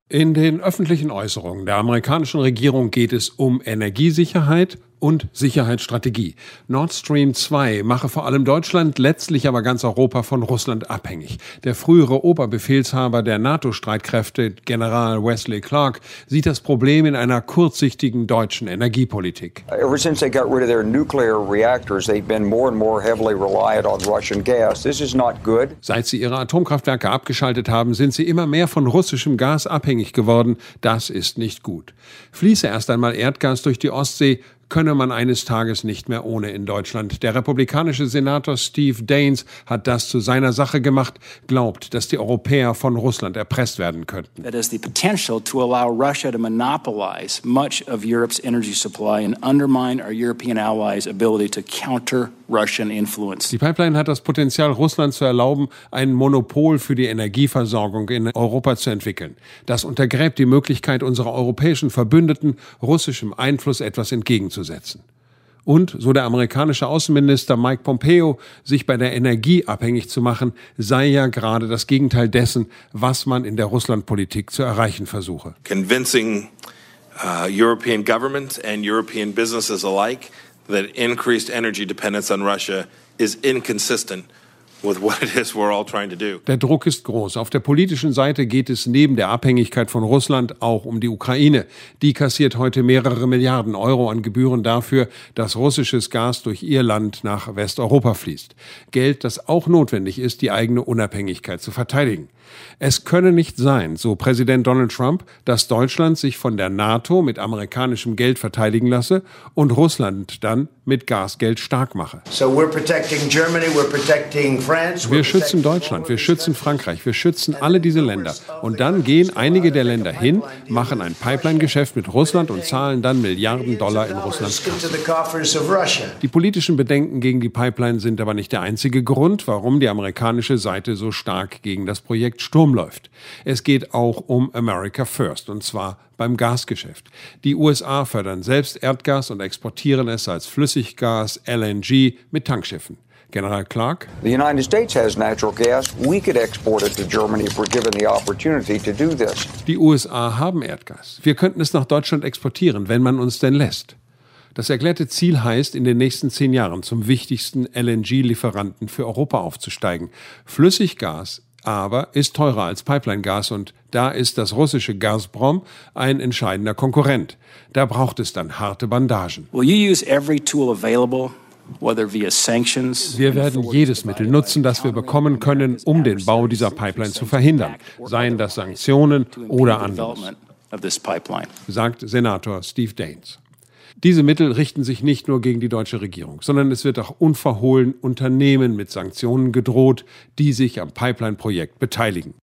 In den öffentlichen Äußerungen der amerikanischen Regierung geht es um Energiesicherheit und Sicherheitsstrategie. Nord Stream 2 mache vor allem Deutschland, letztlich aber ganz Europa von Russland abhängig. Der frühere Oberbefehlshaber der NATO-Streitkräfte, General Wesley Clark, sieht das Problem in einer kurzsichtigen deutschen Energiepolitik. Ever since they got rid of their nuclear reactors, they've been more and more heavily reliant on Russian gas. This is not good. Seit sie ihre Atomkraftwerke abgeschaltet haben, sind sie immer mehr von russischem Gas abhängig geworden. Das ist nicht gut. Fließe erst einmal Erdgas durch die Ostsee, könne man eines Tages nicht mehr ohne in Deutschland. Der republikanische Senator Steve Daines hat das zu seiner Sache gemacht, glaubt, dass die Europäer von Russland erpresst werden könnten. That has the potential to allow Russia to monopolize much of Europe's energy supply and undermine our European allies' ability to counter Russian influence. Die Pipeline hat das Potenzial, Russland zu erlauben, ein Monopol für die Energieversorgung in Europa zu entwickeln. Das untergräbt die Möglichkeit unserer europäischen Verbündeten, russischem Einfluss etwas entgegenzusetzen. Und, so der amerikanische Außenminister Mike Pompeo, sich bei der Energie abhängig zu machen, sei ja gerade das Gegenteil dessen, was man in der Russlandpolitik zu erreichen versuche. Convincing European governments and European businesses alike that increased energy dependence on Russia is inconsistent with what it is we're all trying to do. Der Druck ist groß. Auf der politischen Seite geht es neben der Abhängigkeit von Russland auch um die Ukraine. Die kassiert heute mehrere Milliarden Euro an Gebühren dafür, dass russisches Gas durch ihr Land nach Westeuropa fließt. Geld, das auch notwendig ist, die eigene Unabhängigkeit zu verteidigen. Es könne nicht sein, so Präsident Donald Trump, dass Deutschland sich von der NATO mit amerikanischem Geld verteidigen lasse und Russland dann mit Gasgeld stark mache. Wir schützen Deutschland, wir schützen Frankreich, wir schützen alle diese Länder. Und dann gehen einige der Länder hin, machen ein Pipeline-Geschäft mit Russland und zahlen dann Milliarden Dollar in Russlands Kasse. Die politischen Bedenken gegen die Pipeline sind aber nicht der einzige Grund, warum die amerikanische Seite so stark gegen das Projekt Sturm läuft. Es geht auch um America First, und zwar beim Gasgeschäft. Die USA fördern selbst Erdgas und exportieren es als Flüssiggas, LNG, mit Tankschiffen. General Clark: The United States has natural gas. We could export it to Germany if we're given the opportunity to do this. Die USA haben Erdgas. Wir könnten es nach Deutschland exportieren, wenn man uns denn lässt. Das erklärte Ziel heißt, in den nächsten 10 Jahren zum wichtigsten LNG-Lieferanten für Europa aufzusteigen. Flüssiggas aber ist teurer als Pipeline-Gas und da ist das russische Gazprom ein entscheidender Konkurrent. Da braucht es dann harte Bandagen. Will you use every tool available? Wir werden jedes Mittel nutzen, das wir bekommen können, um den Bau dieser Pipeline zu verhindern, seien das Sanktionen oder anderes, sagt Senator Steve Daines. Diese Mittel richten sich nicht nur gegen die deutsche Regierung, sondern es wird auch unverhohlen Unternehmen mit Sanktionen gedroht, die sich am Pipeline-Projekt beteiligen.